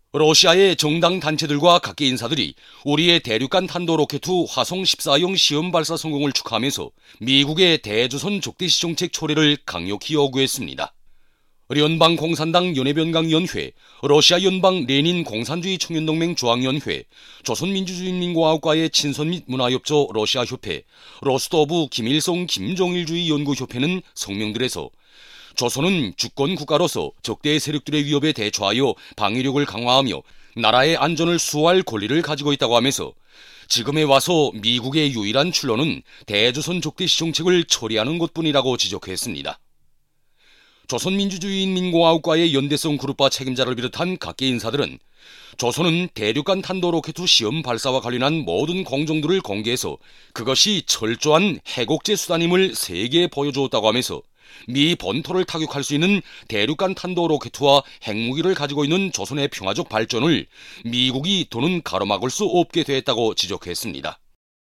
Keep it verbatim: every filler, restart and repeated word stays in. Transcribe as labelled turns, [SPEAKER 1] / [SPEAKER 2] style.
[SPEAKER 1] 러시아의 정당 단체들과 각계 인사들이 우리의 대륙간 탄도 로켓 화성 십사형 시험 발사 성공을 축하하면서 미국의 대조선 적대시 정책 초래를 강력히 요구했습니다. 연방공산당 연해변강연회, 러시아 연방 레닌 공산주의 청년동맹 중앙연회, 조선민주주의인민공화국과의 친선 및 문화협조 러시아협회, 로스토브 김일성 김정일주의 연구협회는 성명들에서 조선은 주권 국가로서 적대 세력들의 위협에 대처하여 방위력을 강화하며 나라의 안전을 수호할 권리를 가지고 있다고 하면서 지금에 와서 미국의 유일한 출로는 대조선 적대시 정책을 처리하는 것뿐이라고 지적했습니다. 조선민주주의인민공화국과의 연대성 그룹화 책임자를 비롯한 각계 인사들은 조선은 대륙간 탄도 로켓 시험 발사와 관련한 모든 공정들을 공개해서 그것이 철저한 해곡제 수단임을 세계에 보여주었다고 하면서 미 본토를 타격할 수 있는 대륙간 탄도 로켓과 핵무기를 가지고 있는 조선의 평화적 발전을 미국이 더는 가로막을 수 없게 됐다고 지적했습니다.